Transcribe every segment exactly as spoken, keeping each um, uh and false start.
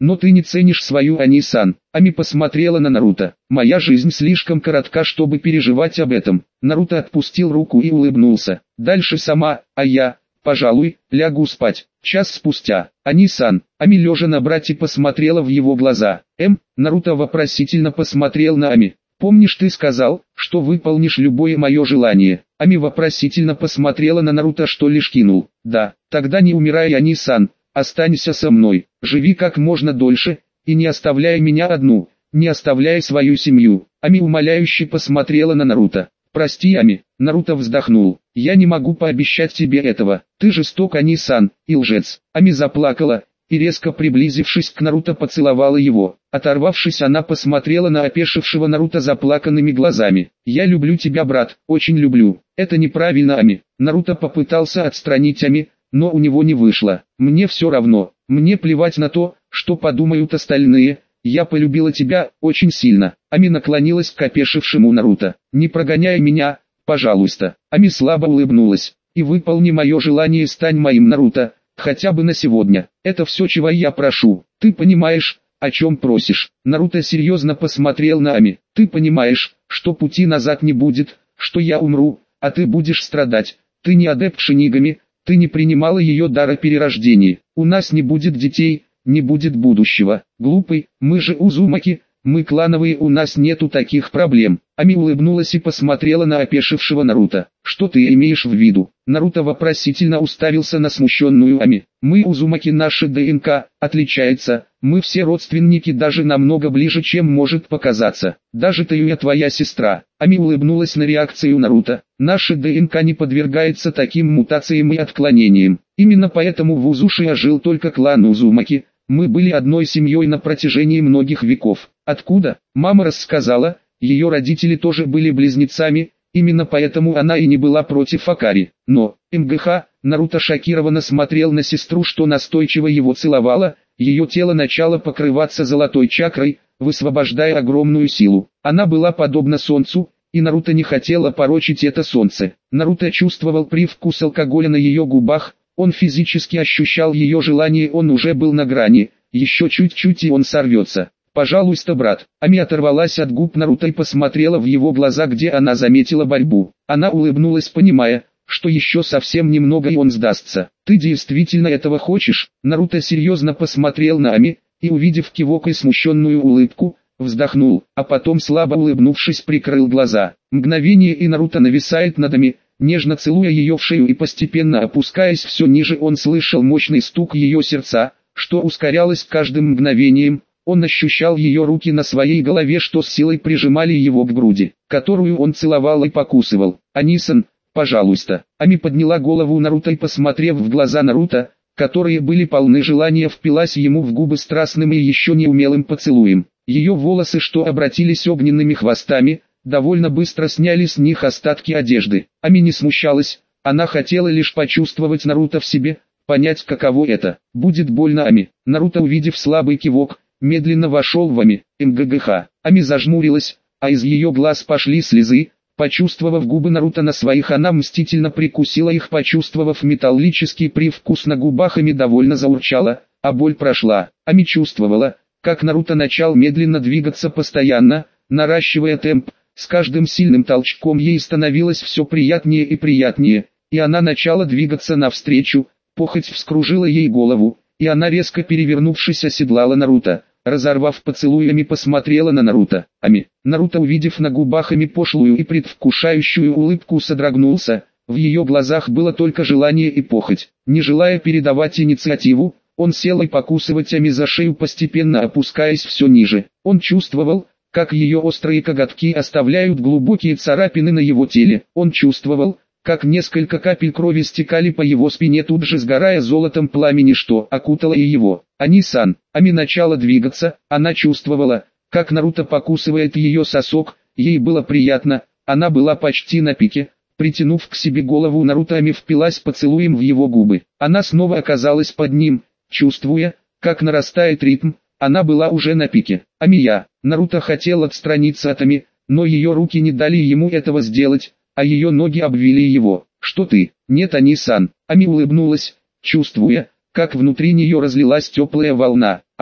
но ты не ценишь свою Ани-сан. Ами посмотрела на Наруто. Моя жизнь слишком коротка, чтобы переживать об этом. Наруто отпустил руку и улыбнулся. Дальше сама, а я, пожалуй, лягу спать. Час спустя. Ани-сан. Ами лежа на брате посмотрела в его глаза. М. Наруто вопросительно посмотрел на Ами. Помнишь, ты сказал, что выполнишь любое мое желание? Ами вопросительно посмотрела на Наруто, что лишь кинул. Да, тогда не умирай, Ани-сан, останься со мной, живи как можно дольше, и не оставляй меня одну, не оставляй свою семью. Ами умоляюще посмотрела на Наруто. Прости, Ами. Наруто вздохнул. Я не могу пообещать тебе этого. Ты жесток, Ани-сан, и лжец. Ами заплакала и, резко приблизившись к Наруто, поцеловала его. Оторвавшись, она посмотрела на опешившего Наруто заплаканными глазами. «Я люблю тебя, брат, очень люблю». «Это неправильно, Ами». Наруто попытался отстранить Ами, но у него не вышло. «Мне все равно. Мне плевать на то, что подумают остальные. Я полюбила тебя очень сильно». Ами наклонилась к опешившему Наруто. «Не прогоняй меня, пожалуйста». Ами слабо улыбнулась. «И выполни мое желание, стань моим, Наруто. Хотя бы на сегодня. Это все, чего я прошу. Ты понимаешь, о чем просишь?» Наруто серьезно посмотрел на Ами. «Ты понимаешь, что пути назад не будет, что я умру, а ты будешь страдать. Ты не адепт Шинигами, ты не принимала ее дара перерождения. У нас не будет детей, не будет будущего. Глупый, мы же Узумаки, мы клановые, у нас нету таких проблем». Ами улыбнулась и посмотрела на опешившего Наруто. «Что ты имеешь в виду?» Наруто вопросительно уставился на смущенную Ами. «Мы Узумаки, наша ДНК отличается, мы все родственники, даже намного ближе, чем может показаться. Даже ты и твоя сестра». Ами улыбнулась на реакцию Наруто. «Наша ДНК не подвергается таким мутациям и отклонениям. Именно поэтому в Узуши жил только клан Узумаки. Мы были одной семьей на протяжении многих веков». «Откуда?» Мама рассказала, ее родители тоже были близнецами, именно поэтому она и не была против Акари. Но, МГХ, Наруто шокированно смотрел на сестру, что настойчиво его целовала, ее тело начало покрываться золотой чакрой, высвобождая огромную силу. Она была подобна солнцу, и Наруто не хотел опорочить это солнце. Наруто чувствовал привкус алкоголя на ее губах, он физически ощущал ее желание, он уже был на грани, еще чуть-чуть и он сорвется. «Пожалуйста, брат». Ами оторвалась от губ Наруто и посмотрела в его глаза, где она заметила борьбу. Она улыбнулась, понимая, что еще совсем немного и он сдастся. «Ты действительно этого хочешь?» Наруто серьезно посмотрел на Ами, и, увидев кивок и смущенную улыбку, вздохнул, а потом, слабо улыбнувшись, прикрыл глаза. Мгновение, и Наруто нависает над Ами, нежно целуя ее в шею, и постепенно опускаясь все ниже, он слышал мощный стук ее сердца, что ускорялось каждым мгновением. Он ощущал ее руки на своей голове, что с силой прижимали его к груди, которую он целовал и покусывал. «Ани-сан, пожалуйста». Ами подняла голову Наруто и, посмотрев в глаза Наруто, которые были полны желания, впилась ему в губы страстным и еще неумелым поцелуем. Ее волосы, что обратились огненными хвостами, довольно быстро сняли с них остатки одежды. Ами не смущалась, она хотела лишь почувствовать Наруто в себе, понять, каково это. Будет больно. Ами. Наруто, увидев слабый кивок, медленно вошел в Ами. МГГХ. Ами зажмурилась, а из ее глаз пошли слезы. Почувствовав губы Наруто на своих, она мстительно прикусила их, почувствовав металлический привкус на губах, Ами довольно заурчала, а боль прошла. Ами чувствовала, как Наруто начал медленно двигаться, постоянно, наращивая темп. С каждым сильным толчком ей становилось все приятнее и приятнее, и она начала двигаться навстречу. Похоть вскружила ей голову, и она, резко перевернувшись, оседлала Наруто. Разорвав поцелуй, Ами посмотрела на Наруто. Ами. Наруто, увидев на губах Ами пошлую и предвкушающую улыбку, содрогнулся. В ее глазах было только желание и похоть. Не желая передавать инициативу, он сел и покусывать Ами за шею, постепенно опускаясь все ниже. Он чувствовал, как ее острые коготки оставляют глубокие царапины на его теле. Он чувствовал, как несколько капель крови стекали по его спине, тут же сгорая золотом пламени, что окутало и его. Ани-сан. Ами начала двигаться, она чувствовала, как Наруто покусывает ее сосок, ей было приятно, она была почти на пике. Притянув к себе голову Наруто, Ами впилась поцелуем в его губы. Она снова оказалась под ним, чувствуя, как нарастает ритм. Она была уже на пике. Ами-я. Наруто хотел отстраниться от Ами, но ее руки не дали ему этого сделать, а ее ноги обвили его. «Что ты?» «Нет, Ани-сан». Ами улыбнулась, чувствуя, как внутри нее разлилась теплая волна. «Ах,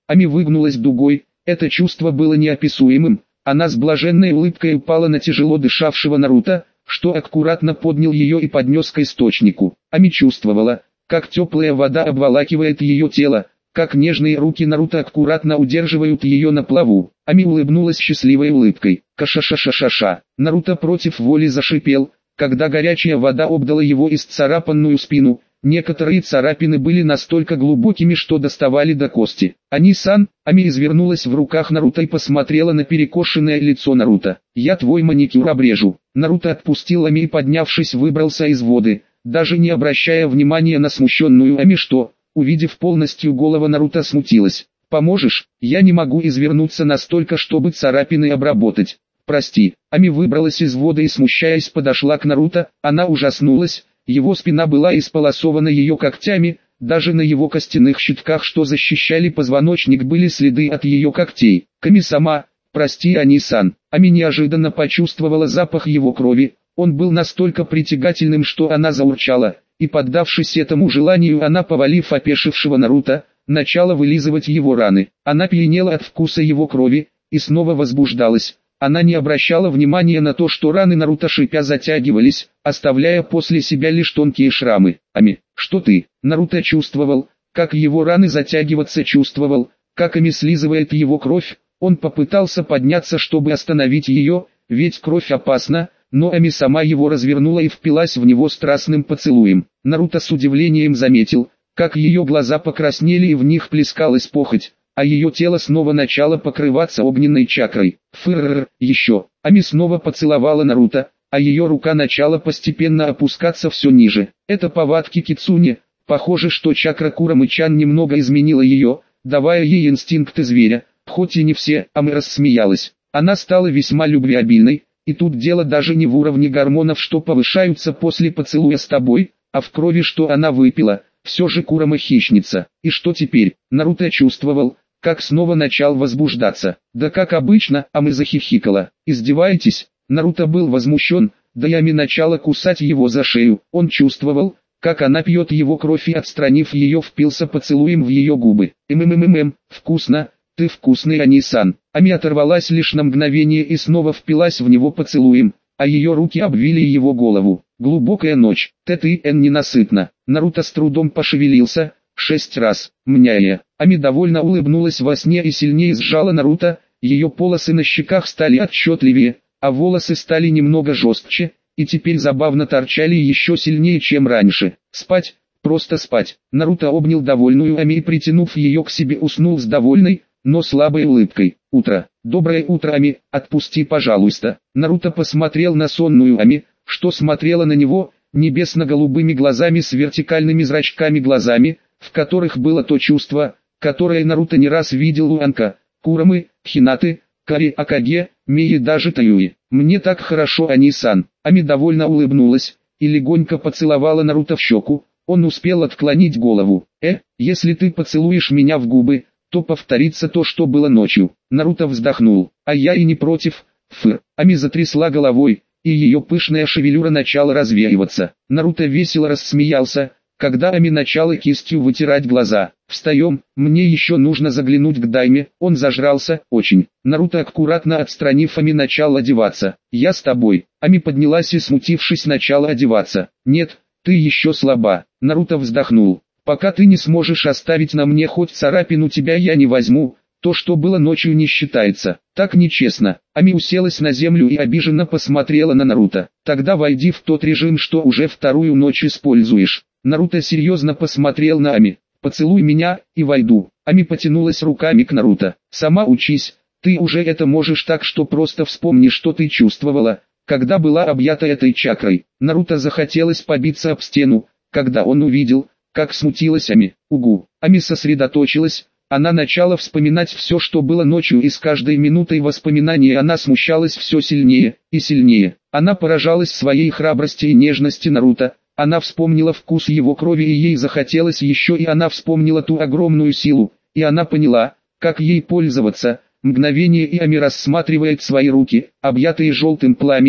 Ами выгнулась дугой, это чувство было неописуемым. Она с блаженной улыбкой упала на тяжело дышавшего Наруто, что аккуратно поднял ее и поднес к источнику. Ами чувствовала, как теплая вода обволакивает ее тело, как нежные руки Наруто аккуратно удерживают ее на плаву. Ами улыбнулась счастливой улыбкой. Каша-ша-ша-ша-ша. Наруто против воли зашипел, когда горячая вода обдала его исцарапанную спину. Некоторые царапины были настолько глубокими, что доставали до кости. Ани-сан, Ами извернулась в руках Наруто и посмотрела на перекошенное лицо Наруто. «Я твой маникюр обрежу». Наруто отпустил Ами и, поднявшись, выбрался из воды, даже не обращая внимания на смущенную Ами, что, увидев полностью голову Наруто, смутилась. «Поможешь? Я не могу извернуться настолько, чтобы царапины обработать. Прости». Ами выбралась из воды и, смущаясь, подошла к Наруто. Она ужаснулась. Его спина была исполосована ее когтями, даже на его костяных щитках, что защищали позвоночник, были следы от ее когтей. «Ками-сама, прости, Ани-сан». Ами неожиданно почувствовала запах его крови. Он был настолько притягательным, что она заурчала, и, поддавшись этому желанию, она, повалив опешившего Наруто, начала вылизывать его раны. Она пьянела от вкуса его крови и снова возбуждалась. Она не обращала внимания на то, что раны Наруто шипя затягивались, оставляя после себя лишь тонкие шрамы. «Ами, что ты?» Наруто чувствовал, как его раны затягиваться, чувствовал, как Ами слизывает его кровь. Он попытался подняться, чтобы остановить ее, ведь кровь опасна, но Ами сама его развернула и впилась в него страстным поцелуем. Наруто с удивлением заметил, как ее глаза покраснели и в них плескалась похоть, а ее тело снова начало покрываться огненной чакрой. Фырррр, еще. Ами снова поцеловала Наруто, а ее рука начала постепенно опускаться все ниже. Это повадки Кицуне. Похоже, что чакра Курамы-чан немного изменила ее, давая ей инстинкты зверя, хоть и не все. Ами рассмеялась. Она стала весьма любвеобильной, и тут дело даже не в уровне гормонов, что повышаются после поцелуя с тобой, а в крови, что она выпила. Все же Курама хищница. И что теперь? Наруто чувствовал, как снова начал возбуждаться. Да как обычно, Ами захихикала. «Издеваетесь?» Наруто был возмущен, да и Ами начала кусать его за шею. Он чувствовал, как она пьет его кровь и, отстранив ее, впился поцелуем в ее губы. «Мммммм, вкусно, ты вкусный, Ани-сан». Ами оторвалась лишь на мгновение и снова впилась в него поцелуем, а ее руки обвили его голову. Глубокая ночь. Т-Т-Н ненасытно. Наруто с трудом пошевелился. Шесть раз. Мняя. Ами довольно улыбнулась во сне и сильнее сжала Наруто. Ее полосы на щеках стали отчетливее, а волосы стали немного жестче, и теперь забавно торчали еще сильнее, чем раньше. Спать, просто спать. Наруто обнял довольную Ами и, притянув ее к себе, уснул с довольной, но слабой улыбкой. Утро. Доброе утро, Ами, отпусти, пожалуйста. Наруто посмотрел на сонную Ами, что смотрела на него, небесно-голубыми глазами с вертикальными зрачками глазами, в которых было то чувство, которое Наруто не раз видел у Анка, Курамы, Хинаты, Кари Акаге, Мии и даже Таюи. «Мне так хорошо, Ани-сан». Ами довольно улыбнулась и легонько поцеловала Наруто в щеку. Он успел отклонить голову. «Э, если ты поцелуешь меня в губы, то повторится то, что было ночью». Наруто вздохнул. «А я и не против». Фыр. Ами затрясла головой, и ее пышная шевелюра начала развеиваться. Наруто весело рассмеялся, когда Ами начала кистью вытирать глаза. «Встаем, мне еще нужно заглянуть к Дайме». Он зажрался, очень. Наруто, аккуратно отстранив Ами, начал одеваться. «Я с тобой». Ами поднялась и, смутившись, начала одеваться. «Нет, ты еще слаба». Наруто вздохнул. «Пока ты не сможешь оставить на мне хоть царапину, тебя я не возьму. То, что было ночью, не считается. Так нечестно». Ами уселась на землю и обиженно посмотрела на Наруто. «Тогда войди в тот режим, что уже вторую ночь используешь». Наруто серьезно посмотрел на Ами. «Поцелуй меня, и войду». Ами потянулась руками к Наруто. «Сама учись, ты уже это можешь, так что просто вспомни, что ты чувствовала, когда была объята этой чакрой». Наруто захотелось побиться об стену, когда он увидел, как смутилась Ами. Угу. Ами сосредоточилась. Она начала вспоминать все, что было ночью, и с каждой минутой воспоминания она смущалась все сильнее и сильнее. Она поражалась своей храбрости и нежности Наруто. Она вспомнила вкус его крови, и ей захотелось еще, и она вспомнила ту огромную силу, и она поняла, как ей пользоваться. Мгновение, и Ами рассматривает свои руки, объятые желтым пламенем,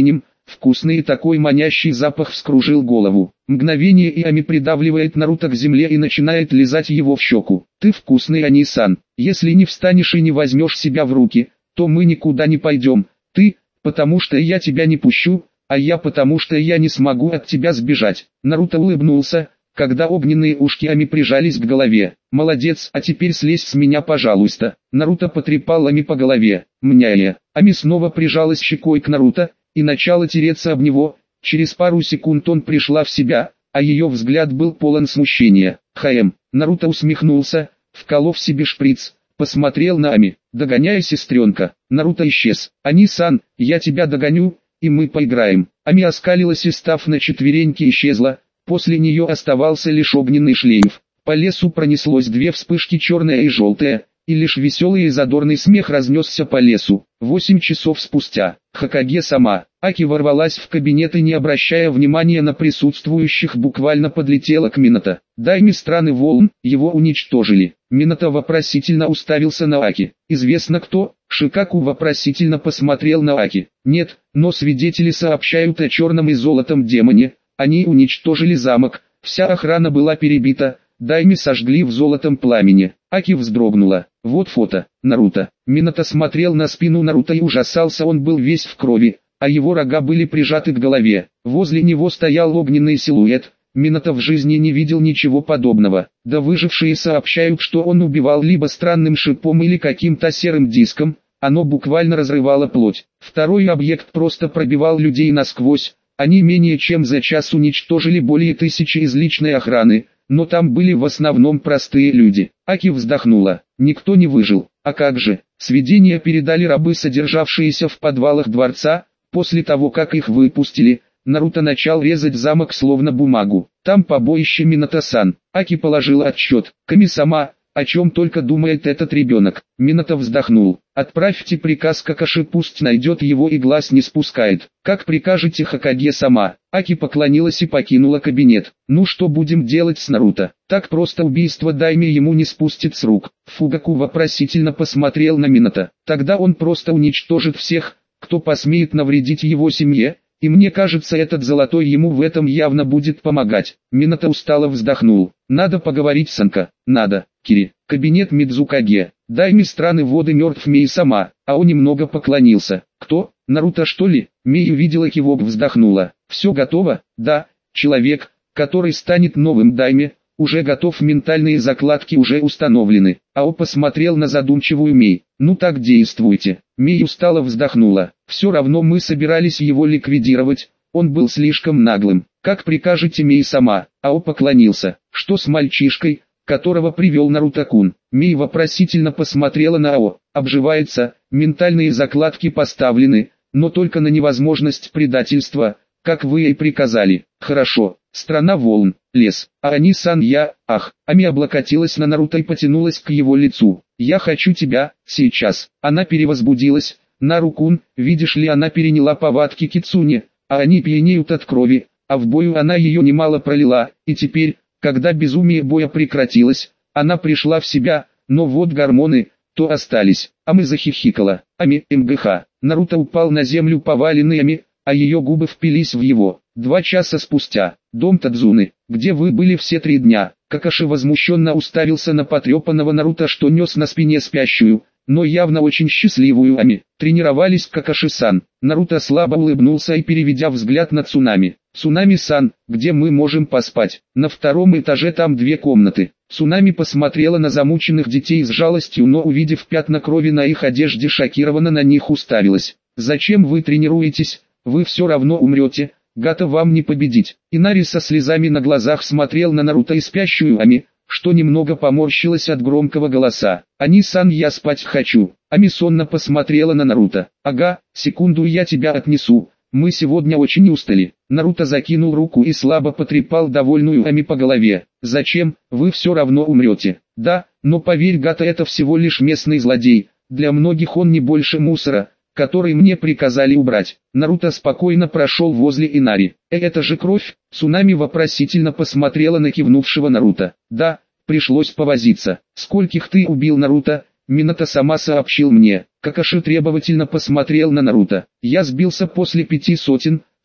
Вкусный и такой манящий запах вскружил голову. Мгновение и Ами придавливает Наруто к земле и начинает лизать его в щеку. Ты вкусный, Ани-сан. Если не встанешь и не возьмешь себя в руки, то мы никуда не пойдем. Ты, потому что я тебя не пущу, а я потому что я не смогу от тебя сбежать. Наруто улыбнулся, когда огненные ушки Ами прижались к голове. Молодец, а теперь слезь с меня, пожалуйста. Наруто потрепал Ами по голове. Мняя. Ами снова прижалась щекой к Наруто и начала тереться об него. Через пару секунд он пришла в себя, а ее взгляд был полон смущения. Хм. Наруто усмехнулся, вколов себе шприц, посмотрел на Ами. Догоняй, сестренка. Наруто исчез. Ани-сан, я тебя догоню, и мы поиграем. Ами оскалилась и, став на четвереньки, исчезла. После нее оставался лишь огненный шлейф. По лесу пронеслось две вспышки, черная и желтая, и лишь веселый и задорный смех разнесся по лесу. Восемь часов спустя, Хокаге сама, Аки ворвалась в кабинет и, не обращая внимания на присутствующих, буквально подлетела к Минато. Дайми страны волн, его уничтожили. Минато вопросительно уставился на Аки. Известно кто? Шикаку вопросительно посмотрел на Аки. Нет, но свидетели сообщают о черном и золотом демоне. Они уничтожили замок, вся охрана была перебита, Дайми сожгли в золотом пламени. Аки вздрогнула. Вот фото. Наруто. Минато смотрел на спину Наруто и ужасался, он был весь в крови, а его рога были прижаты к голове. Возле него стоял огненный силуэт. Минато в жизни не видел ничего подобного. Да выжившие сообщают, что он убивал либо странным шипом или каким-то серым диском, оно буквально разрывало плоть. Второй объект просто пробивал людей насквозь. Они менее чем за час уничтожили более тысячи из личной охраны, но там были в основном простые люди. Аки вздохнула. Никто не выжил. А как же? Сведения передали рабы, содержавшиеся в подвалах дворца. После того, как их выпустили, Наруто начал резать замок словно бумагу. Там побоище, Минато-сан. Аки положила отчет. Ками-сама, о чем только думает этот ребенок. Минато вздохнул. Отправьте приказ Какаши, пусть найдет его и глаз не спускает. Как прикажете, Хокаге-сама. Аки поклонилась и покинула кабинет. Ну что будем делать с Наруто? Так просто убийство Дайми ему не спустит с рук. Фугаку вопросительно посмотрел на Минато. Тогда он просто уничтожит всех, кто посмеет навредить его семье. И мне кажется, этот золотой ему в этом явно будет помогать. Минато устало вздохнул. Надо поговорить с Анко. Надо. Кири. Кабинет Мидзукаге. Дайми страны воды мертв Мей-сама. А он немного поклонился. Кто? Наруто, что ли? Мей увидела кивок, вздохнула. Все готово? Да. Человек, который станет новым Дайми, уже готов, ментальные закладки уже установлены. Ао посмотрел на задумчивую Мей. Ну так действуйте. Мей устало вздохнула. Все равно мы собирались его ликвидировать, он был слишком наглым. Как прикажете, Мей-сама. Ао поклонился. Что с мальчишкой, которого привел Наруто-кун? Мей вопросительно посмотрела на Ао. Обживается, ментальные закладки поставлены, но только на невозможность предательства, как вы и приказали. Хорошо. Страна волн, лес. А Ани-сан, я, ах. Ами облокотилась на Наруто и потянулась к его лицу. Я хочу тебя, сейчас. Она перевозбудилась. Нару-кун, видишь ли, она переняла повадки Кицуне, а они пьянеют от крови, а в бою она ее немало пролила, и теперь, когда безумие боя прекратилось, она пришла в себя, но вот гормоны, то остались. Ами захихикала. Ами, МГХ. Наруто упал на землю поваленный Ами, а ее губы впились в его. Два часа спустя. Дом Тадзуны. Где вы были все три дня? Какаши возмущенно уставился на потрепанного Наруто, что нес на спине спящую, но явно очень счастливую Ами. Тренировались, Какаши-сан. Наруто слабо улыбнулся и, переведя взгляд на Цунами. Цунами-сан, где мы можем поспать? На втором этаже, там две комнаты. Цунами посмотрела на замученных детей с жалостью, но, увидев пятна крови на их одежде, шокированно на них уставилась. Зачем вы тренируетесь? Вы все равно умрете. Гата вам не победить. Инари со слезами на глазах смотрел на Наруто и спящую Ами, что немного поморщилась от громкого голоса. Ани-сан, я спать хочу. Ами сонно посмотрела на Наруто. Ага, секунду, я тебя отнесу. Мы сегодня очень устали. Наруто закинул руку и слабо потрепал довольную Ами по голове. Зачем? Вы все равно умрете. Да, но поверь, Гата, это всего лишь местный злодей. Для многих он не больше мусора, который мне приказали убрать. Наруто спокойно прошел возле Инари. Э, это же кровь? Цунами вопросительно посмотрела на кивнувшего Наруто. Да, пришлось повозиться. Скольких ты убил, Наруто? Минато сама сообщил мне. Какаши требовательно посмотрел на Наруто. Я сбился после пяти сотен,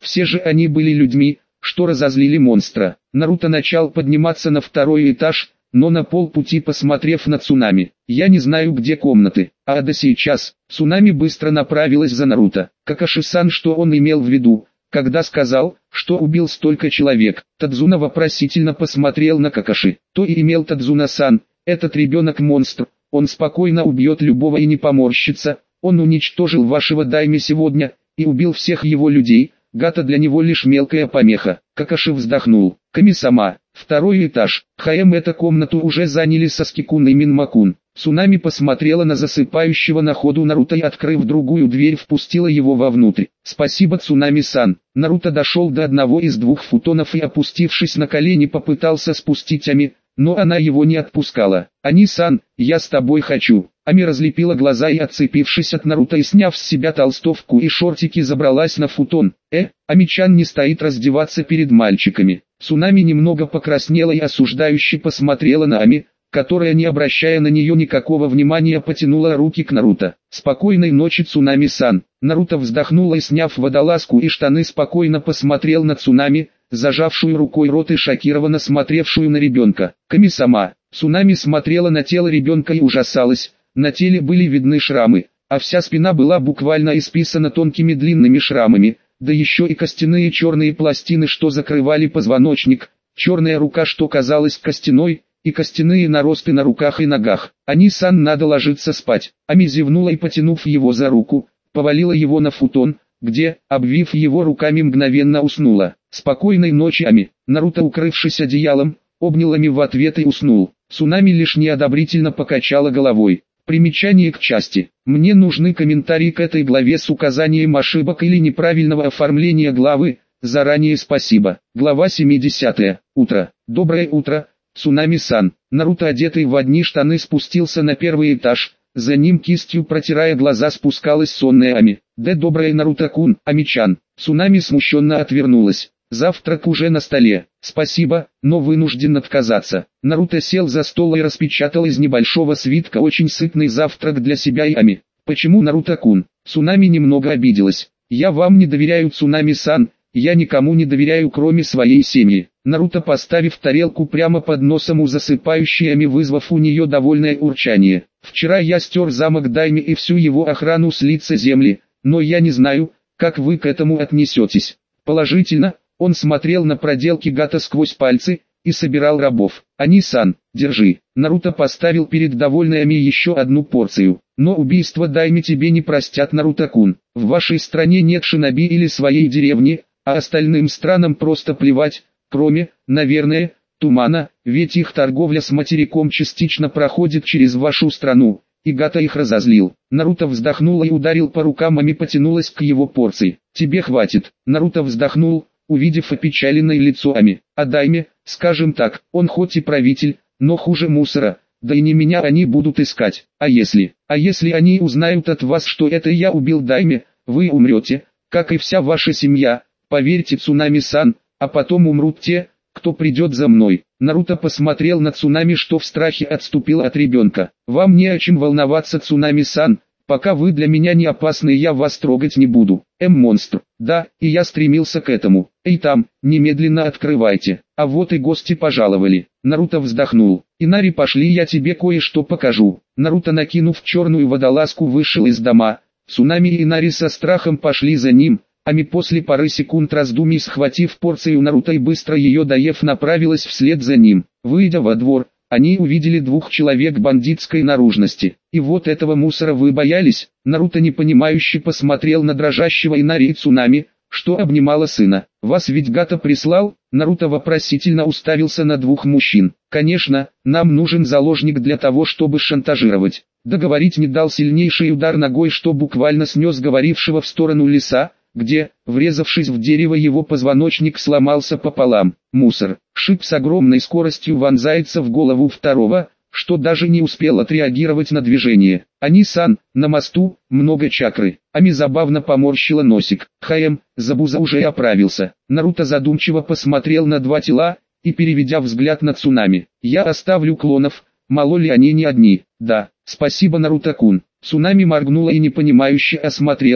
Все же они были людьми, что разозлили монстра. Наруто начал подниматься на второй этаж, но на полпути посмотрев на Цунами: «Я не знаю, где комнаты». А до сейчас, Цунами быстро направилась за Наруто. Какаши-сан, что он имел в виду, когда сказал, что убил столько человек? Тадзуна вопросительно посмотрел на Какаши. То и имел Тадзуна-сан, этот ребенок-монстр, он спокойно убьет любого и не поморщится, он уничтожил вашего дайме сегодня, и убил всех его людей, Гата для него лишь мелкая помеха. Какаши вздохнул. Ками-сама, второй этаж. Хаэм, эту комнату уже заняли Саски-кун и Минма-кун. Цунами посмотрела на засыпающего на ходу Наруто и, открыв другую дверь, впустила его вовнутрь. «Спасибо, Цунами-сан». Наруто дошел до одного из двух футонов и, опустившись на колени, попытался спустить Ами, но она его не отпускала. «Ани-сан, я с тобой хочу». Ами разлепила глаза и, отцепившись от Наруто и сняв с себя толстовку и шортики, забралась на футон. «Э, Ами-чан не стоит раздеваться перед мальчиками». Цунами немного покраснела и осуждающе посмотрела на Ами, которая, не обращая на нее никакого внимания, потянула руки к Наруто. «Спокойной ночи, Цунами-сан». Наруто вздохнул и, сняв водолазку и штаны, спокойно посмотрел на Цунами, зажавшую рукой рот и шокированно смотревшую на ребенка. Ками-сама. Цунами смотрела на тело ребенка и ужасалась. На теле были видны шрамы, а вся спина была буквально исписана тонкими длинными шрамами, да еще и костяные черные пластины, что закрывали позвоночник, черная рука, что казалась костяной, и костяные наросты на руках и ногах. «Ани-сан, надо ложиться спать». Ами зевнула и, потянув его за руку, повалила его на футон, где, обвив его руками, мгновенно уснула. «Спокойной ночи, Ами». Наруто, укрывшись одеялом, обнял Ами в ответ и уснул. Цунами лишь неодобрительно покачала головой. Примечание к части. Мне нужны комментарии к этой главе с указанием ошибок или неправильного оформления главы. Заранее спасибо. Глава семидесятая. Утро. Доброе утро, Цунами-сан. Наруто, одетый в одни штаны, спустился на первый этаж. За ним, кистью протирая глаза, спускалась сонная Ами. «Да доброе, Наруто-кун, Ами-чан». Цунами смущенно отвернулась. «Завтрак уже на столе». «Спасибо, но вынужден отказаться». Наруто сел за стол и распечатал из небольшого свитка очень сытный завтрак для себя и Ами. «Почему, Наруто-кун?» Цунами немного обиделась. «Я вам не доверяю, Цунами-сан, я никому не доверяю, кроме своей семьи». Наруто, поставив тарелку прямо под носом у засыпающей Ами, вызвав у нее довольное урчание. «Вчера я стер замок Дайми и всю его охрану с лица земли, но я не знаю, как вы к этому отнесетесь». Положительно. Он смотрел на проделки Гата сквозь пальцы и собирал рабов. «Ани-сан, держи». Наруто поставил перед довольной Ами еще одну порцию. «Но убийство Дайми тебе не простят, Наруто-кун. В вашей стране нет шиноби или своей деревни, а остальным странам просто плевать, кроме, наверное, Тумана, ведь их торговля с материком частично проходит через вашу страну». И Гата их разозлил. Наруто вздохнул и ударил по рукам, Ами потянулась к его порции. «Тебе хватит». Наруто вздохнул, увидев опечаленное лицо Ами. «А Дайме, скажем так, он хоть и правитель, но хуже мусора, да и не меня они будут искать. А если, а если они узнают от вас, что это я убил Дайме, вы умрете, как и вся ваша семья, поверьте, Цунами-сан, а потом умрут те, кто придет за мной». Наруто посмотрел на Цунами, что в страхе отступил от ребенка. «Вам не о чем волноваться, Цунами-сан, пока вы для меня не опасны, я вас трогать не буду». М-монстр. Да, и я стремился к этому. «Эй там, немедленно открывайте». А вот и гости пожаловали. Наруто вздохнул. «Инари, пошли, я тебе кое-что покажу». Наруто, накинув черную водолазку, вышел из дома. Цунами и Инари со страхом пошли за ним. Ами после пары секунд раздумий, схватив порцию Наруто и быстро ее доев, направилась вслед за ним. Выйдя во двор, они увидели двух человек бандитской наружности. «И вот этого мусора вы боялись?» Наруто непонимающе посмотрел на дрожащего Инари и Цунами, что обнимала сына. «Вас ведь Гата прислал?» Наруто вопросительно уставился на двух мужчин. «Конечно, нам нужен заложник для того, чтобы шантажировать». Договорить не дал сильнейший удар ногой, что буквально снес говорившего в сторону леса, где, врезавшись в дерево, его позвоночник сломался пополам. Мусор. Шип с огромной скоростью вонзается в голову второго, что даже не успел отреагировать на движение. «Ани-сан, на мосту, много чакры». Ами забавно поморщила носик. «Хаэм, Забуза уже оправился». Наруто задумчиво посмотрел на два тела и, переведя взгляд на Цунами: «Я оставлю клонов, мало ли они не одни». «Да, спасибо, Наруто-кун». Цунами моргнула и непонимающе осмотрелась.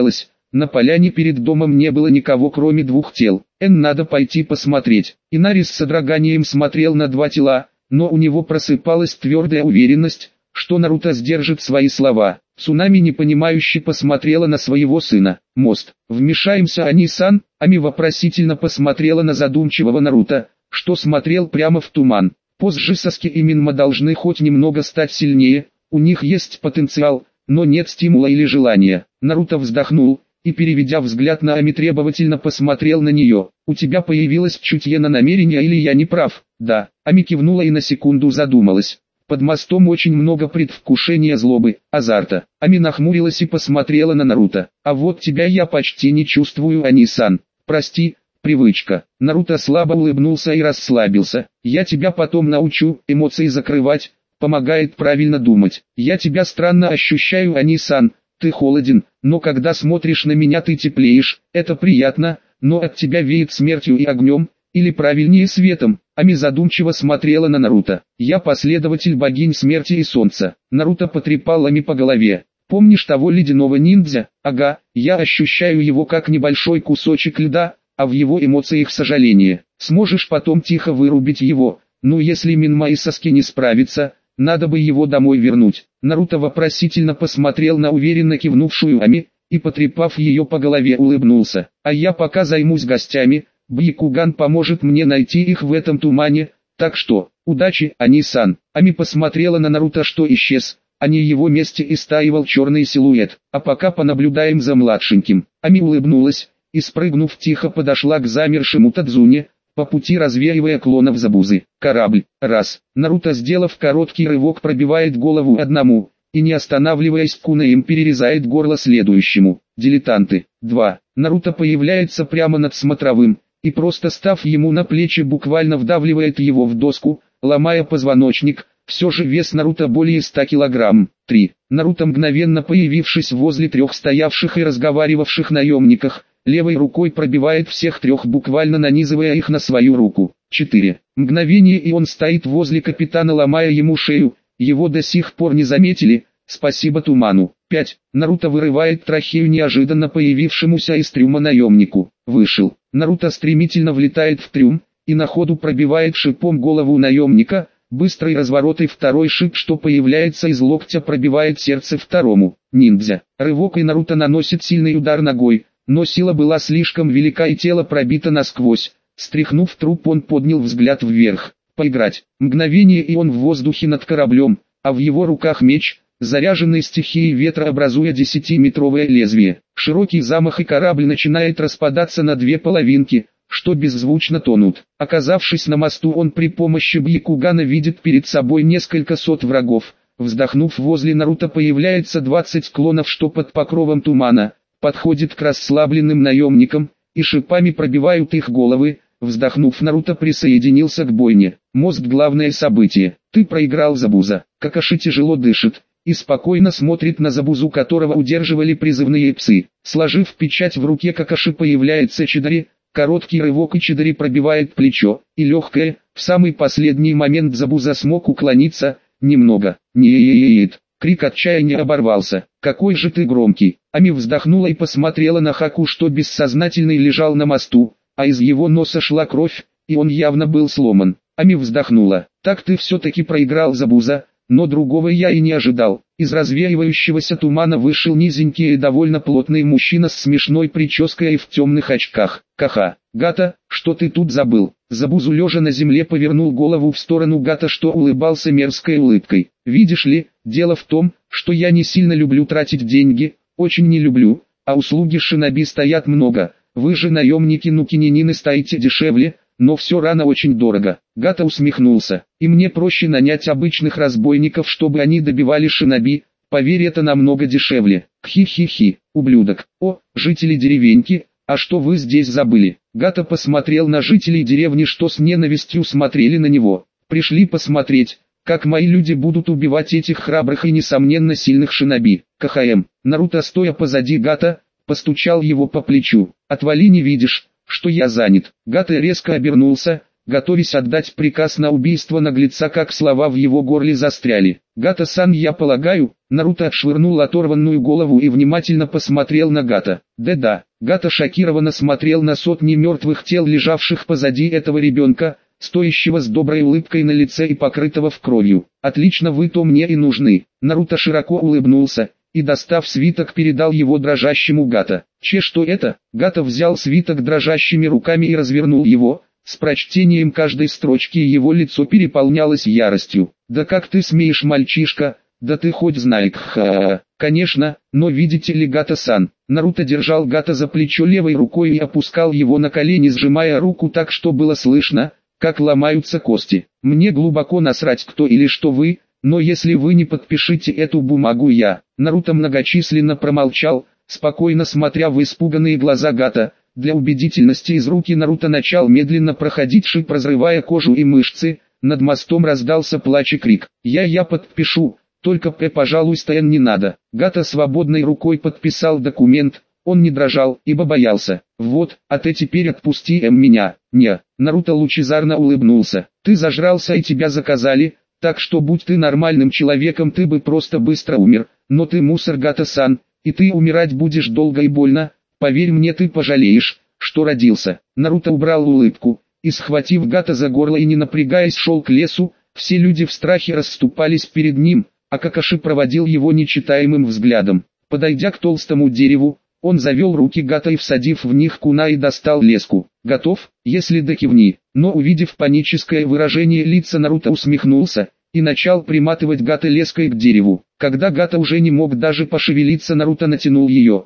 На поляне перед домом не было никого кроме двух тел. Эн, надо пойти посмотреть. Инари с содроганием смотрел на два тела, но у него просыпалась твердая уверенность, что Наруто сдержит свои слова. Цунами непонимающе посмотрела на своего сына. Мост. Вмешаемся, Ани-сан? Ами вопросительно посмотрела на задумчивого Наруто, что смотрел прямо в туман. Позже Саски и Минма должны хоть немного стать сильнее, у них есть потенциал, но нет стимула или желания. Наруто вздохнул и, переведя взгляд на Ами, требовательно посмотрел на нее. «У тебя появилось чутье на намерение или я не прав?» «Да». Ами кивнула и на секунду задумалась. Под мостом очень много предвкушения злобы, азарта. Ами нахмурилась и посмотрела на Наруто. «А вот тебя я почти не чувствую, Ани-сан. Прости, привычка». Наруто слабо улыбнулся и расслабился. «Я тебя потом научу эмоции закрывать, помогает правильно думать. Я тебя странно ощущаю, Ани-сан. Ты холоден, но когда смотришь на меня, ты теплеешь. Это приятно, но от тебя веет смертью и огнем, или правильнее светом». Ами задумчиво смотрела на Наруто. «Я последователь богинь смерти и солнца». Наруто потрепал Ами по голове. «Помнишь того ледяного ниндзя? Ага, я ощущаю его как небольшой кусочек льда, а в его эмоциях сожаление. Сможешь потом тихо вырубить его? Ну, если Минма и Саски не справятся, надо бы его домой вернуть». Наруто вопросительно посмотрел на уверенно кивнувшую Ами, и, потрепав ее по голове, улыбнулся. «А я пока займусь гостями. Бьякуган поможет мне найти их в этом тумане, так что, удачи, Ани-сан». Ами посмотрела на Наруто, что исчез, а на его месте истаивал черный силуэт. «А пока понаблюдаем за младшеньким». Ами улыбнулась, и, спрыгнув, тихо подошла к замершему Тадзуне, по пути развеивая клонов Забузы. Корабль. Раз. Наруто, сделав короткий рывок, пробивает голову одному, и не останавливаясь, кунаем перерезает горло следующему. Дилетанты. Два. Наруто появляется прямо над смотровым, и просто став ему на плечи, буквально вдавливает его в доску, ломая позвоночник. Все же вес Наруто более ста килограмм. Три. Наруто, мгновенно появившись возле трех стоявших и разговаривавших наемниках, левой рукой пробивает всех трех, буквально нанизывая их на свою руку. Четыре. Мгновение, и он стоит возле капитана, ломая ему шею. Его до сих пор не заметили, спасибо туману. Пять. Наруто вырывает трахею неожиданно появившемуся из трюма наемнику. Вышел. Наруто стремительно влетает в трюм, и на ходу пробивает шипом голову наемника. Быстрый разворот, и второй шип, что появляется из локтя, пробивает сердце второму. Ниндзя. Рывок, и Наруто наносит сильный удар ногой, но сила была слишком велика и тело пробито насквозь. Стряхнув труп, он поднял взгляд вверх. Поиграть. Мгновение, и он в воздухе над кораблем, а в его руках меч, заряженный стихией ветра, образуя десятиметровое лезвие. Широкий замах, и корабль начинает распадаться на две половинки, что беззвучно тонут. Оказавшись на мосту, он при помощи Бьякугана видит перед собой несколько сот врагов. Вздохнув, возле Наруто появляется двадцать клонов, что под покровом тумана подходит к расслабленным наемникам, и шипами пробивают их головы. Вздохнув, Наруто присоединился к бойне. Мост — главное событие. Ты проиграл, Забуза. Какаши тяжело дышит и спокойно смотрит на Забузу, которого удерживали призывные псы. Сложив печать в руке, Какаши появляется Чидари. Короткий рывок, и Чидари пробивает плечо, и легкое. В самый последний момент Забуза смог уклониться, немного. Нет. Крик отчаяния оборвался. «Какой же ты громкий!» Ами вздохнула и посмотрела на Хаку, что бессознательный лежал на мосту, а из его носа шла кровь, и он явно был сломан. Ами вздохнула. «Так ты все-таки проиграл, Забуза, но другого я и не ожидал». Из развеивающегося тумана вышел низенький и довольно плотный мужчина с смешной прической и в темных очках. «Ха-ха, Гата, что ты тут забыл?» Забузу, лежа на земле, повернул голову в сторону Гата, что улыбался мерзкой улыбкой. «Видишь ли, дело в том, что я не сильно люблю тратить деньги, очень не люблю, а услуги шиноби стоят много. Вы же наемники Нукининины стоите дешевле, но все равно очень дорого». Гата усмехнулся. «И мне проще нанять обычных разбойников, чтобы они добивали шиноби, поверь, это намного дешевле». «Хи-хи-хи, ублюдок. О, жители деревеньки, а что вы здесь забыли?» Гата посмотрел на жителей деревни, что с ненавистью смотрели на него. «Пришли посмотреть, как мои люди будут убивать этих храбрых и несомненно сильных шиноби». КХМ. Наруто, стоя позади Гата, постучал его по плечу. «Отвали, не видишь, что я занят?» Гата резко обернулся, готовясь отдать приказ на убийство наглеца, как слова в его горле застряли. «Гата-сан, я полагаю...» Наруто отшвырнул оторванную голову и внимательно посмотрел на Гата. «Да-да». Гата шокированно смотрел на сотни мертвых тел, лежавших позади этого ребенка, стоящего с доброй улыбкой на лице и покрытого в кровью. «Отлично, вы-то мне и нужны». Наруто широко улыбнулся и, достав свиток, передал его дрожащему Гата. «Че, что это?» Гата взял свиток дрожащими руками и развернул его. С прочтением каждой строчки его лицо переполнялось яростью. «Да как ты смеешь, мальчишка? Да ты хоть знаешь, ха, конечно, но видите ли, Гата-сан». Наруто держал Гата за плечо левой рукой и опускал его на колени, сжимая руку так, что было слышно, как ломаются кости. «Мне глубоко насрать, кто или что вы, но если вы не подпишите эту бумагу, я...» Наруто многочисленно промолчал, спокойно смотря в испуганные глаза Гата. Для убедительности из руки Наруто начал медленно проходить шип, разрывая кожу и мышцы. Над мостом раздался плач и крик. «Я-я подпишу, только П, пожалуйста, Н не надо». Гата свободной рукой подписал документ. Он не дрожал, ибо боялся. «Вот, а ты теперь отпусти М меня». «Не». Наруто лучезарно улыбнулся. «Ты зажрался и тебя заказали, так что будь ты нормальным человеком, ты бы просто быстро умер. Но ты мусор, Гата-сан, и ты умирать будешь долго и больно. Поверь мне, ты пожалеешь, что родился». Наруто убрал улыбку и, схватив Гата за горло и не напрягаясь, шел к лесу. Все люди в страхе расступались перед ним, а Какаши проводил его нечитаемым взглядом. Подойдя к толстому дереву, он завел руки Гата и, всадив в них кунай, достал леску. «Готов? Если да кивни». Но, увидев паническое выражение лица, Наруто усмехнулся и начал приматывать Гата леской к дереву. Когда Гата уже не мог даже пошевелиться, Наруто натянул ее.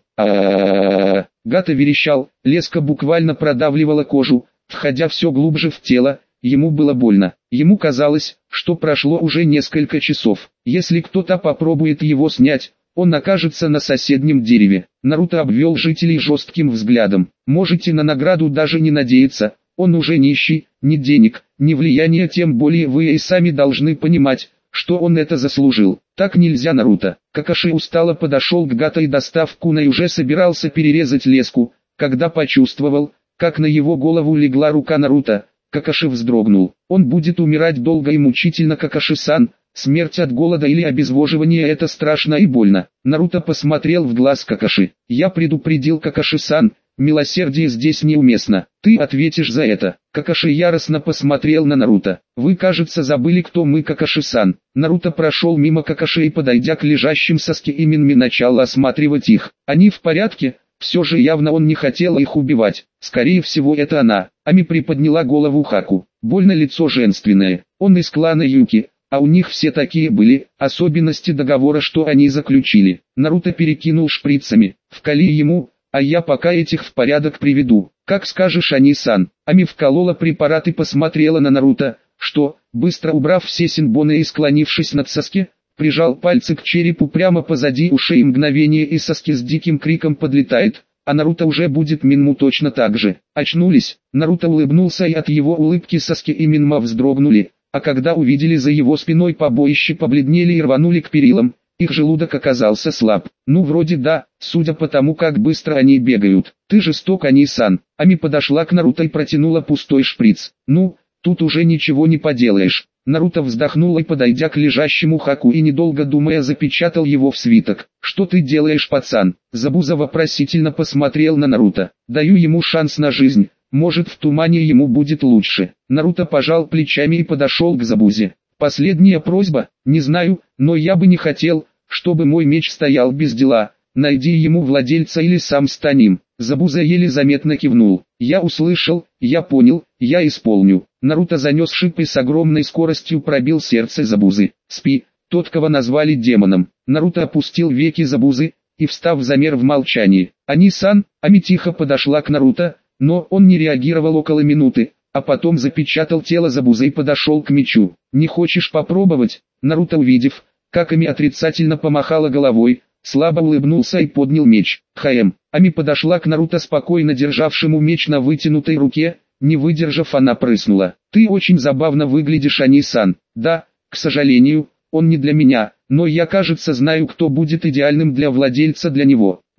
а Гата верещал, леска буквально продавливала кожу, входя все глубже в тело. Ему было больно. Ему казалось, что прошло уже несколько часов. Если кто-то попробует его снять, он окажется на соседнем дереве. Наруто обвел жителей жестким взглядом. «Можете на награду даже не надеяться, он уже нищий, ни денег, ни влияния, тем более вы и сами должны понимать, что он это заслужил. Так нельзя, Наруто». Какаши устало подошел к Гата и, достав кунай, уже собирался перерезать леску, когда почувствовал, как на его голову легла рука Наруто. Какаши вздрогнул. «Он будет умирать долго и мучительно, Какаши-сан. Смерть от голода или обезвоживания — это страшно и больно». Наруто посмотрел в глаз Какаши. «Я предупредил, Какаши-сан, милосердие здесь неуместно. Ты ответишь за это». Какаши яростно посмотрел на Наруто. «Вы, кажется, забыли, кто мы, Какаши-сан». Наруто прошел мимо Какаши и, подойдя к лежащим Саски и Минми, начал осматривать их. «Они в порядке?» Все же явно он не хотел их убивать. Скорее всего, это она. Ами приподняла голову Хаку. Больно, лицо женственное. Он из клана Юки, а у них все такие были. Особенности договора, что они заключили. Наруто перекинул шприцами. «Вкали ему, а я пока этих в порядок приведу». «Как скажешь, Ани-сан». Ами вколола препарат и посмотрела на Наруто. «Что?» Быстро убрав все синбоны и склонившись над Саски, прижал пальцы к черепу прямо позади ушей. Мгновение, и Саски с диким криком подлетает, а Наруто уже будет Минму точно так же. Очнулись. Наруто улыбнулся, и от его улыбки Саски и Минма вздрогнули, а когда увидели за его спиной побоище, побледнели и рванули к перилам. Их желудок оказался слаб. «Ну вроде да, судя по тому, как быстро они бегают. Ты жесток, Ани-сан». Ами подошла к Наруто и протянула пустой шприц. «Ну, тут уже ничего не поделаешь». Наруто вздохнул и, подойдя к лежащему Хаку и недолго думая, запечатал его в свиток. «Что ты делаешь, пацан?» Забуза вопросительно посмотрел на Наруто. «Даю ему шанс на жизнь, может, в тумане ему будет лучше». Наруто пожал плечами и подошел к Забузе. «Последняя просьба, не знаю, но я бы не хотел, чтобы мой меч стоял без дела. Найди ему владельца или сам стань им». Забуза еле заметно кивнул. «Я услышал, я понял, я исполню». Наруто занес шип и с огромной скоростью пробил сердце Забузы. «Спи». Тот, кого назвали демоном. Наруто опустил веки Забузы и, встав, замер в молчании. «Ани-сан». Ами тихо подошла к Наруто, но он не реагировал около минуты, а потом запечатал тело Забузы и подошел к мечу. «Не хочешь попробовать?» Наруто, увидев, как Ами отрицательно помахала головой, слабо улыбнулся и поднял меч. «Хаэм». Ами подошла к Наруто, спокойно державшему меч на вытянутой руке. Не выдержав, она прыснула. «Ты очень забавно выглядишь, Ани-сан». «Да, к сожалению, он не для меня, но я, кажется, знаю, кто будет идеальным для владельца для него».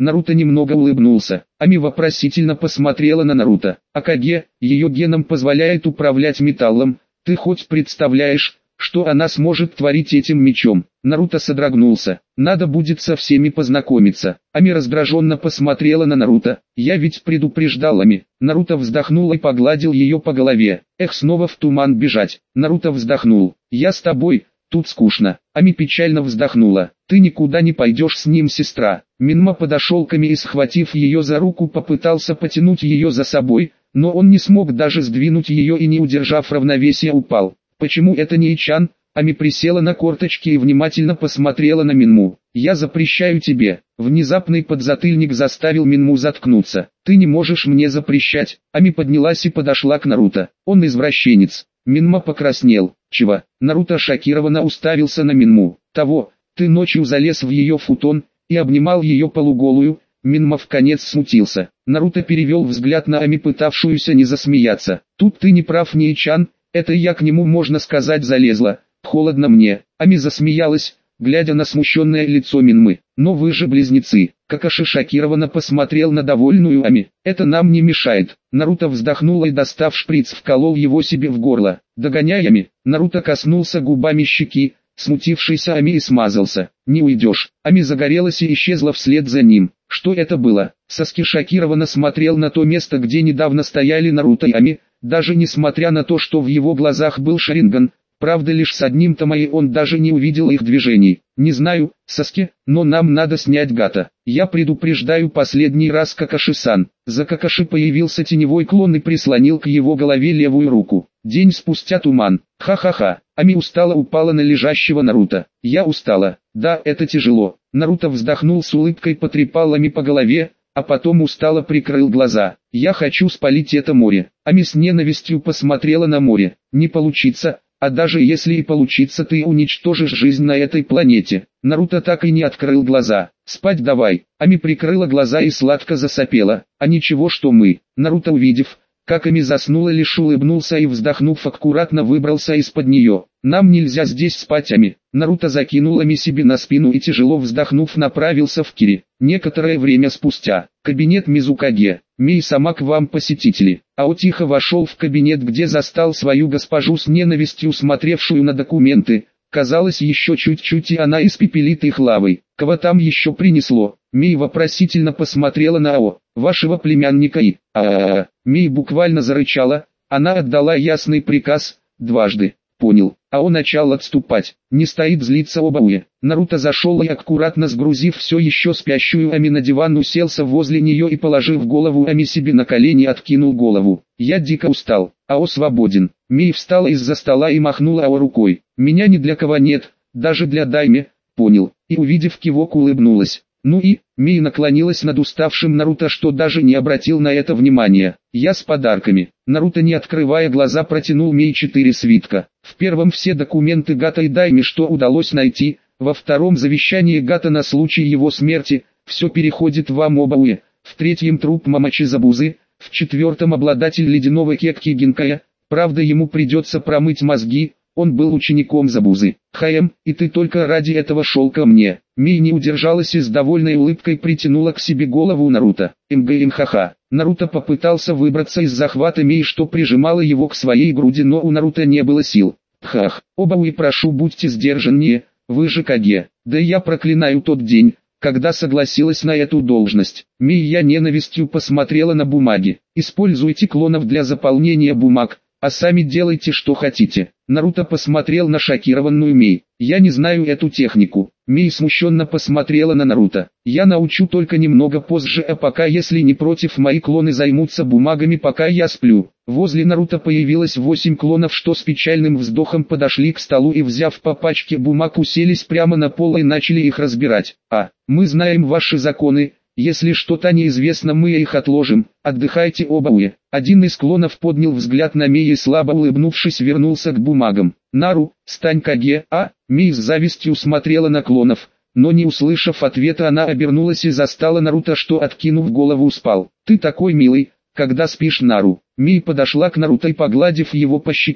Наруто немного улыбнулся. Ами вопросительно посмотрела на Наруто. Акаге, ее геном позволяет управлять металлом. Ты хоть представляешь, что она сможет творить этим мечом? Наруто содрогнулся. Надо будет со всеми познакомиться. Ами раздраженно посмотрела на Наруто. Я ведь предупреждал Ами. Наруто вздохнул и погладил ее по голове. Эх, снова в туман бежать. Наруто вздохнул. Я с тобой. Тут скучно. Ами печально вздохнула. Ты никуда не пойдешь с ним, сестра. Минма подошел к Ами и, схватив ее за руку, попытался потянуть ее за собой, но он не смог даже сдвинуть ее и, не удержав равновесия, упал. Почему это не Ичан? Ами присела на корточки и внимательно посмотрела на Минму. Я запрещаю тебе. Внезапный подзатыльник заставил Минму заткнуться. Ты не можешь мне запрещать. Ами поднялась и подошла к Наруто. Он извращенец. Минма покраснел. Чего? Наруто шокированно уставился на Минму. Того, ты ночью залез в ее футон и обнимал ее полуголую. Минма вконец смутился. Наруто перевел взгляд на Ами, пытавшуюся не засмеяться. Тут ты не прав, Ниичан, это я к нему, можно сказать, залезла. Холодно мне. Ами засмеялась, глядя на смущенное лицо Минмы. Но вы же близнецы. Какаши шокированно посмотрел на довольную Ами. Это нам не мешает. Наруто вздохнул и, достав шприц, вколол его себе в горло. Догоняй Ами. Наруто коснулся губами щеки. Смутившийся Ами и смазался. Не уйдешь. Ами загорелась и исчезла вслед за ним. Что это было? Саски шокированно смотрел на то место, где недавно стояли Наруто и Ами, даже несмотря на то, что в его глазах был Шаринган. Правда, лишь с одним Томаи он даже не увидел их движений. Не знаю, Саски, но нам надо снять Гата. Я предупреждаю последний раз, Какаши-сан. За Какаши появился теневой клон и прислонил к его голове левую руку. День спустя туман. Ха-ха-ха. Ами устало упала на лежащего Наруто. Я устала. Да, это тяжело. Наруто вздохнул с улыбкой, потрепал Ами по голове, а потом устало прикрыл глаза. Я хочу спалить это море. Ами с ненавистью посмотрела на море. Не получится. А даже если и получится, ты уничтожишь жизнь на этой планете. Наруто так и не открыл глаза. Спать давай. Ами прикрыла глаза и сладко засопела. А ничего, что мы. Наруто, увидев, как Ами заснула, лишь улыбнулся и, вздохнув, аккуратно выбрался из-под нее. Нам нельзя здесь спать, Ами. Наруто закинул Ами себе на спину и, тяжело вздохнув, направился в Кири. Некоторое время спустя. Кабинет Мизукаге. Мей сама к вам посетители. Ао тихо вошел в кабинет, где застал свою госпожу с ненавистью смотревшую на документы. Казалось, еще чуть-чуть и она испепелит их лавой. Кого там еще принесло? Мей вопросительно посмотрела на Ао. Вашего племянника и... А-а-а. Мей буквально зарычала. Она отдала ясный приказ. Дважды. Понял. А он начал отступать. Не стоит злиться Обауэ. Наруто зашел и, аккуратно сгрузив все еще спящую Ами на диван, уселся возле нее и, положив голову Ами себе на колени, откинул голову. Я дико устал. Ао свободен. Мей встала из-за стола и махнула Ао рукой. Меня ни для кого нет, даже для Дайме. Понял. И, увидев кивок, улыбнулась. Ну и, Мей наклонилась над уставшим Наруто, что даже не обратил на это внимания. Я с подарками. Наруто, не открывая глаза, протянул Мей четыре свитка. В первом все документы Гата и Дайме, что удалось найти. Во втором завещание Гата на случай его смерти. Все переходит вам, Обауэ. В третьем труп Мамачи Забузы. В четвертом обладатель ледяного кекки Гинкая. Правда, ему придется промыть мозги. Он был учеником Забузы. Хаэм, и ты только ради этого шел ко мне. Мей не удержалась и с довольной улыбкой притянула к себе голову Наруто. Мгмха. Наруто попытался выбраться из захвата Мей, что прижимало его к своей груди, но у Наруто не было сил. Пхах. Обауэ, прошу, будьте сдержаннее, вы же Каге. Да я проклинаю тот день, когда согласилась на эту должность. Мей я ненавистью посмотрела на бумаги. Используйте клонов для заполнения бумаг, а сами делайте, что хотите. Наруто посмотрел на шокированную Мей. Я не знаю эту технику. Мей смущенно посмотрела на Наруто. Я научу, только немного позже, а пока, если не против, мои клоны займутся бумагами, пока я сплю. Возле Наруто появилось восемь клонов, что с печальным вздохом подошли к столу и, взяв по пачке бумаг, уселись прямо на пол и начали их разбирать. А, мы знаем ваши законы. Если что-то неизвестно, мы их отложим. Отдыхайте, Обауэ. Один из клонов поднял взгляд на Мей и, слабо улыбнувшись, вернулся к бумагам. Нару, стань Каге. А, Мей с завистью смотрела на клонов, но, не услышав ответа, она обернулась и застала Наруто, что, откинув голову, спал. Ты такой милый, когда спишь, Нару. Мей подошла к Наруто и, погладив его по щеке,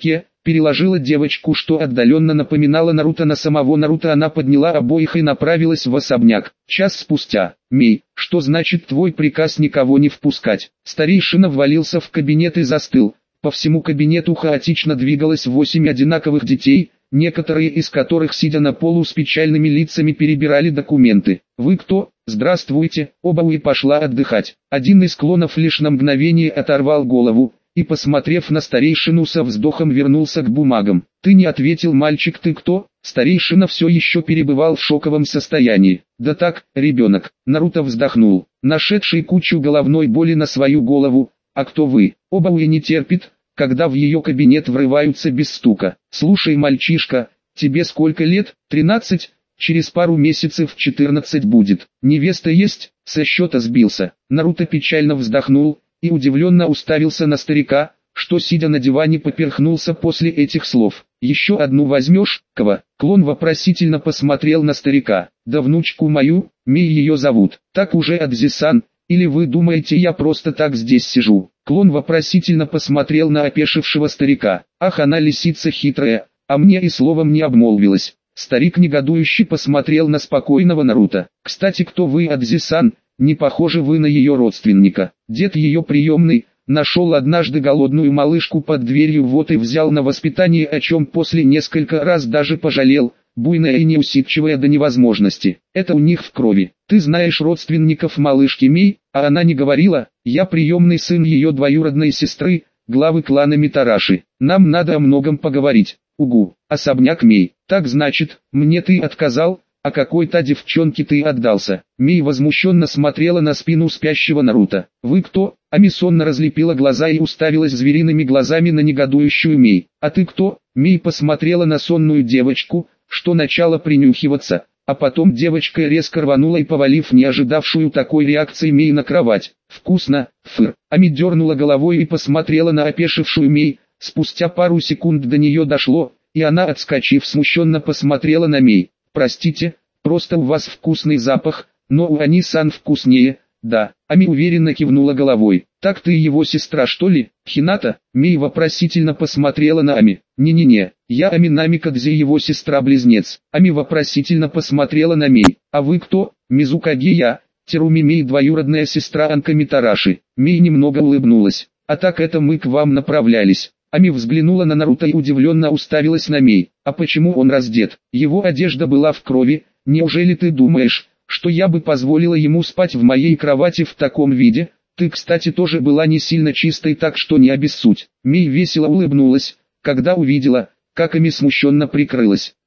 переложила девочку, что отдаленно напоминала Наруто, на самого Наруто. Она подняла обоих и направилась в особняк. Час спустя. Мей, что значит твой приказ никого не впускать? Старейшина ввалился в кабинет и застыл. По всему кабинету хаотично двигалось восемь одинаковых детей, некоторые из которых, сидя на полу с печальными лицами, перебирали документы. «Вы кто?» «Здравствуйте», Обауи пошла отдыхать. Один из клонов лишь на мгновение оторвал голову и, посмотрев на старейшину, со вздохом вернулся к бумагам. «Ты не ответил, мальчик, ты кто?» Старейшина все еще перебывал в шоковом состоянии. «Да так, ребенок», Наруто вздохнул, нашедший кучу головной боли на свою голову. «А кто вы?» Обауи не терпит, когда в ее кабинет врываются без стука. «Слушай, мальчишка, тебе сколько лет?» «тринадцать, через пару месяцев четырнадцать будет. Невеста есть?» Со счета сбился. Наруто печально вздохнул и удивленно уставился на старика, что, сидя на диване, поперхнулся после этих слов. «Еще одну возьмешь, Ква?» Клон вопросительно посмотрел на старика. «Да внучку мою, Мей ее зовут. Так уже, Адзи-сан, или вы думаете, я просто так здесь сижу?» Клон вопросительно посмотрел на опешившего старика. «Ах, она лисица хитрая, а мне и словом не обмолвилась». Старик негодующе посмотрел на спокойного Наруто. «Кстати, кто вы, Адзи-сан? Не похожи вы на ее родственника. Дед ее приемный, нашел однажды голодную малышку под дверью, вот и взял на воспитание, о чем после несколько раз даже пожалел, буйная и неусидчивая до невозможности. Это у них в крови. Ты знаешь родственников малышки Мей?» А она не говорила: «Я приемный сын ее двоюродной сестры, главы клана Митараши. Нам надо о многом поговорить». «Угу, особняк Мей. Так значит, мне ты отказал, а какой-то девчонке ты отдался?» Мей возмущенно смотрела на спину спящего Наруто. «Вы кто?» Ами сонно разлепила глаза и уставилась звериными глазами на негодующую Мей. «А ты кто?» Мей посмотрела на сонную девочку, что начала принюхиваться, а потом девочка резко рванула и, повалив не ожидавшую такой реакции Мей на кровать. «Вкусно, фыр». Ами дернула головой и посмотрела на опешившую Мей. Спустя пару секунд до нее дошло, и она, отскочив, смущенно посмотрела на Мей. «Простите, просто у вас вкусный запах, но у Ани-сан вкуснее». «Да», Ами уверенно кивнула головой. «Так ты его сестра, что ли, Хината?» Мей вопросительно посмотрела на Ами. «Не-не-не, я Ами Намикадзе, его сестра-близнец». Ами вопросительно посмотрела на Мей. «А вы кто?» «Мизукаги я, Теруми Мей, двоюродная сестра Анка Митараши». Мей немного улыбнулась. «А так это мы к вам направлялись». Ами взглянула на Наруто и удивленно уставилась на Мей. «А почему он раздет? Его одежда была в крови. Неужели ты думаешь, что я бы позволила ему спать в моей кровати в таком виде? Ты, кстати, тоже была не сильно чистой, так что не обессудь». Мей весело улыбнулась, когда увидела, как Ами смущенно прикрылась.